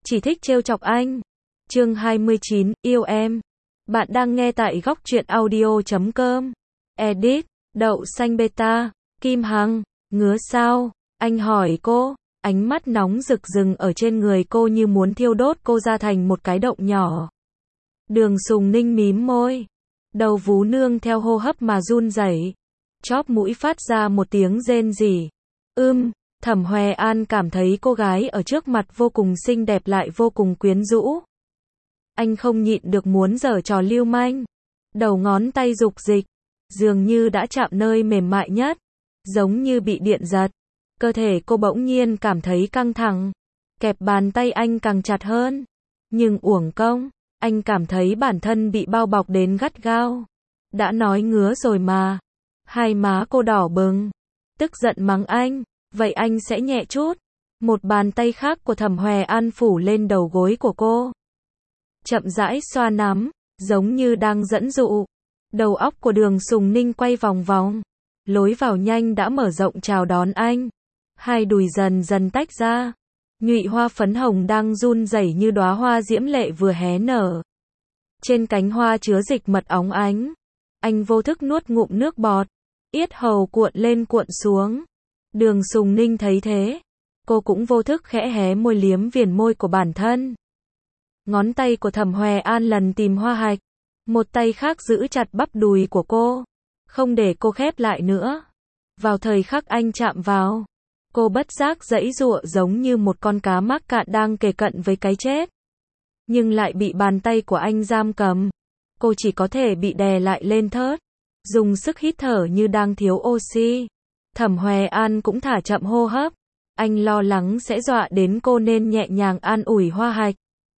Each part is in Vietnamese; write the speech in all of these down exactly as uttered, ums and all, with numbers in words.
chỉ thích trêu chọc anh. Chương hai mươi chín, yêu em. Bạn đang nghe tại góc truyện audio chấm com. Edit, đậu xanh beta, Kim Hằng, ngứa sao? Anh hỏi cô, ánh mắt nóng rực rừng ở trên người cô như muốn thiêu đốt cô ra thành một cái động nhỏ. Đường Sùng Ninh mím môi, đầu vú nương theo hô hấp mà run rẩy, chóp mũi phát ra một tiếng rên rỉ. Ưm, Thẩm Hoè An cảm thấy cô gái ở trước mặt vô cùng xinh đẹp lại vô cùng quyến rũ. Anh không nhịn được muốn giở trò lưu manh. Đầu ngón tay dục dịch, dường như đã chạm nơi mềm mại nhất, giống như bị điện giật. Cơ thể cô bỗng nhiên cảm thấy căng thẳng, kẹp bàn tay anh càng chặt hơn. Nhưng uổng công, anh cảm thấy bản thân bị bao bọc đến gắt gao. Đã nói ngứa rồi mà. Hai má cô đỏ bừng, tức giận mắng anh, vậy anh sẽ nhẹ chút. Một bàn tay khác của Thẩm Hoè An phủ lên đầu gối của cô, chậm rãi xoa nắm, giống như đang dẫn dụ. Đầu óc của Đường Sùng Ninh quay vòng vòng, lối vào nhanh đã mở rộng chào đón anh. Hai đùi dần dần tách ra, nhụy hoa phấn hồng đang run rẩy như đóa hoa diễm lệ vừa hé nở. Trên cánh hoa chứa dịch mật óng ánh. Anh vô thức nuốt ngụm nước bọt, yết hầu cuộn lên cuộn xuống. Đường Sùng Ninh thấy thế, cô cũng vô thức khẽ hé môi liếm viền môi của bản thân. Ngón tay của Thẩm Hoè An lần tìm hoa hạch, một tay khác giữ chặt bắp đùi của cô, không để cô khép lại nữa. Vào thời khắc anh chạm vào, cô bất giác giãy giụa giống như một con cá mắc cạn đang kề cận với cái chết, nhưng lại bị bàn tay của anh giam cầm. Cô chỉ có thể bị đè lại lên thớt, dùng sức hít thở như đang thiếu oxy. Thẩm Hoè An cũng thả chậm hô hấp, anh lo lắng sẽ dọa đến cô nên nhẹ nhàng an ủi hoa hạch.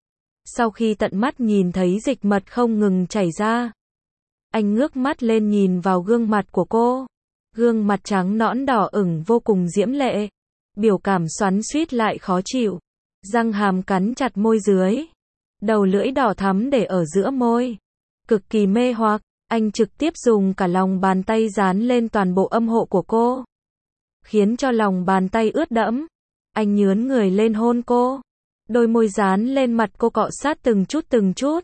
Sau khi tận mắt nhìn thấy dịch mật không ngừng chảy ra, anh ngước mắt lên nhìn vào gương mặt của cô. Gương mặt trắng nõn đỏ ửng vô cùng diễm lệ, biểu cảm xoắn xuýt lại khó chịu, răng hàm cắn chặt môi dưới, đầu lưỡi đỏ thắm để ở giữa môi, cực kỳ mê hoặc. Anh trực tiếp dùng cả lòng bàn tay dán lên toàn bộ âm hộ của cô, khiến cho lòng bàn tay ướt đẫm. Anh nhướn người lên hôn cô, đôi môi dán lên mặt cô cọ sát từng chút từng chút.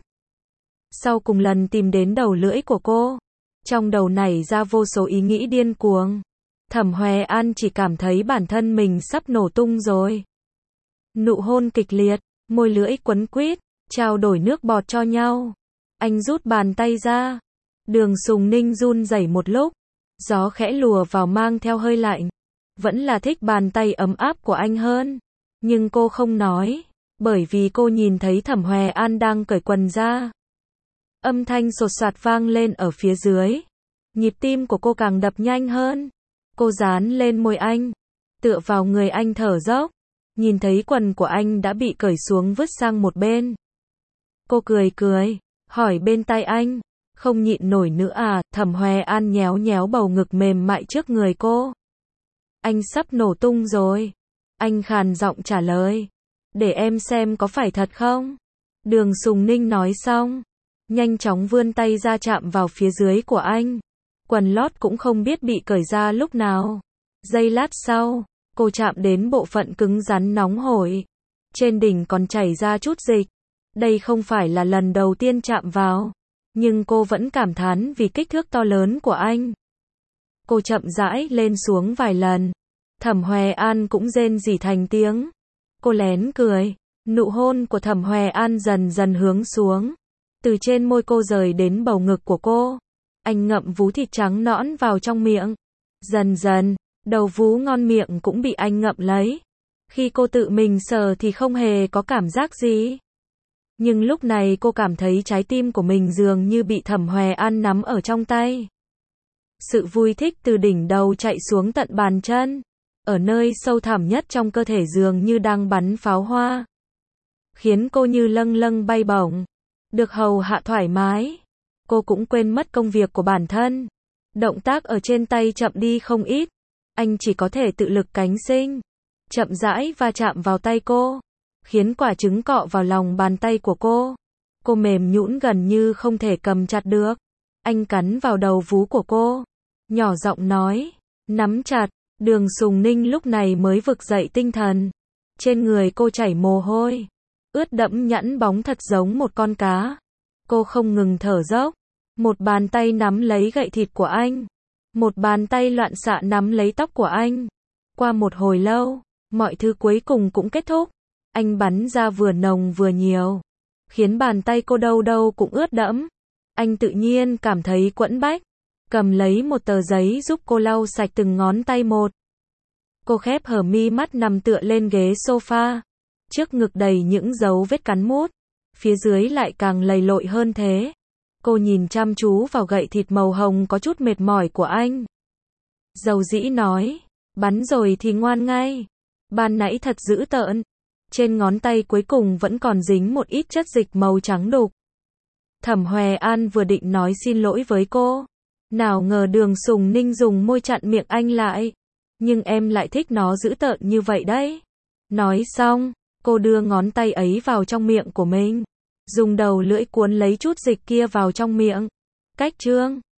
Sau cùng lần tìm đến đầu lưỡi của cô, trong đầu nảy ra vô số ý nghĩ điên cuồng. Thẩm Hoè An chỉ cảm thấy bản thân mình sắp nổ tung rồi. Nụ hôn kịch liệt, môi lưỡi quấn quýt, trao đổi nước bọt cho nhau. Anh rút bàn tay ra. Đường Sùng Ninh run rẩy một lúc, gió khẽ lùa vào mang theo hơi lạnh. Vẫn là thích bàn tay ấm áp của anh hơn, nhưng cô không nói, bởi vì cô nhìn thấy Thẩm Hoè An đang cởi quần ra. Âm thanh sột soạt vang lên ở phía dưới, nhịp tim của cô càng đập nhanh hơn. Cô dán lên môi anh, tựa vào người anh thở dốc, nhìn thấy quần của anh đã bị cởi xuống vứt sang một bên. Cô cười cười, hỏi bên tai anh, không nhịn nổi nữa à? Thẩm Hoè An nhéo nhéo bầu ngực mềm mại trước người cô. Anh sắp nổ tung rồi. Anh khàn giọng trả lời, để em xem có phải thật không? Đường Sùng Ninh nói xong, nhanh chóng vươn tay ra chạm vào phía dưới của anh. Quần lót cũng không biết bị cởi ra lúc nào. Giây lát sau, cô chạm đến bộ phận cứng rắn nóng hổi. Trên đỉnh còn chảy ra chút dịch. Đây không phải là lần đầu tiên chạm vào, nhưng cô vẫn cảm thán vì kích thước to lớn của anh. Cô chậm rãi lên xuống vài lần. Thẩm Hoè An cũng rên rỉ thành tiếng. Cô lén cười. Nụ hôn của Thẩm Hoè An dần dần hướng xuống, từ trên môi cô rời đến bầu ngực của cô. Anh ngậm vú thịt trắng nõn vào trong miệng. Dần dần, đầu vú ngon miệng cũng bị anh ngậm lấy. Khi cô tự mình sờ thì không hề có cảm giác gì. Nhưng lúc này cô cảm thấy trái tim của mình dường như bị Thẩm Hoè An nắm ở trong tay. Sự vui thích từ đỉnh đầu chạy xuống tận bàn chân, ở nơi sâu thẳm nhất trong cơ thể dường như đang bắn pháo hoa, khiến cô như lâng lâng bay bổng, được hầu hạ thoải mái. Cô cũng quên mất công việc của bản thân. Động tác ở trên tay chậm đi không ít. Anh chỉ có thể tự lực cánh sinh, chậm rãi va chạm vào tay cô, khiến quả trứng cọ vào lòng bàn tay của cô. Cô mềm nhũn gần như không thể cầm chặt được. Anh cắn vào đầu vú của cô, nhỏ giọng nói, nắm chặt. Đường Sùng Ninh lúc này mới vực dậy tinh thần. Trên người cô chảy mồ hôi, ướt đẫm nhẵn bóng thật giống một con cá. Cô không ngừng thở dốc. Một bàn tay nắm lấy gậy thịt của anh. Một bàn tay loạn xạ nắm lấy tóc của anh. Qua một hồi lâu, mọi thứ cuối cùng cũng kết thúc. Anh bắn ra vừa nồng vừa nhiều, khiến bàn tay cô đâu đâu cũng ướt đẫm. Anh tự nhiên cảm thấy quẫn bách, cầm lấy một tờ giấy giúp cô lau sạch từng ngón tay một. Cô khép hờ mi mắt nằm tựa lên ghế sofa, trước ngực đầy những dấu vết cắn mút, phía dưới lại càng lầy lội hơn thế. Cô nhìn chăm chú vào gậy thịt màu hồng có chút mệt mỏi của anh. Dầu dĩ nói, bắn rồi thì ngoan ngay. Ban nãy thật dữ tợn. Trên ngón tay cuối cùng vẫn còn dính một ít chất dịch màu trắng đục. Thẩm Hoè An vừa định nói xin lỗi với cô, nào ngờ Đường Sùng Ninh dùng môi chặn miệng anh lại. Nhưng em lại thích nó dữ tợn như vậy đấy. Nói xong, cô đưa ngón tay ấy vào trong miệng của mình, dùng đầu lưỡi cuốn lấy chút dịch kia vào trong miệng. Cách chương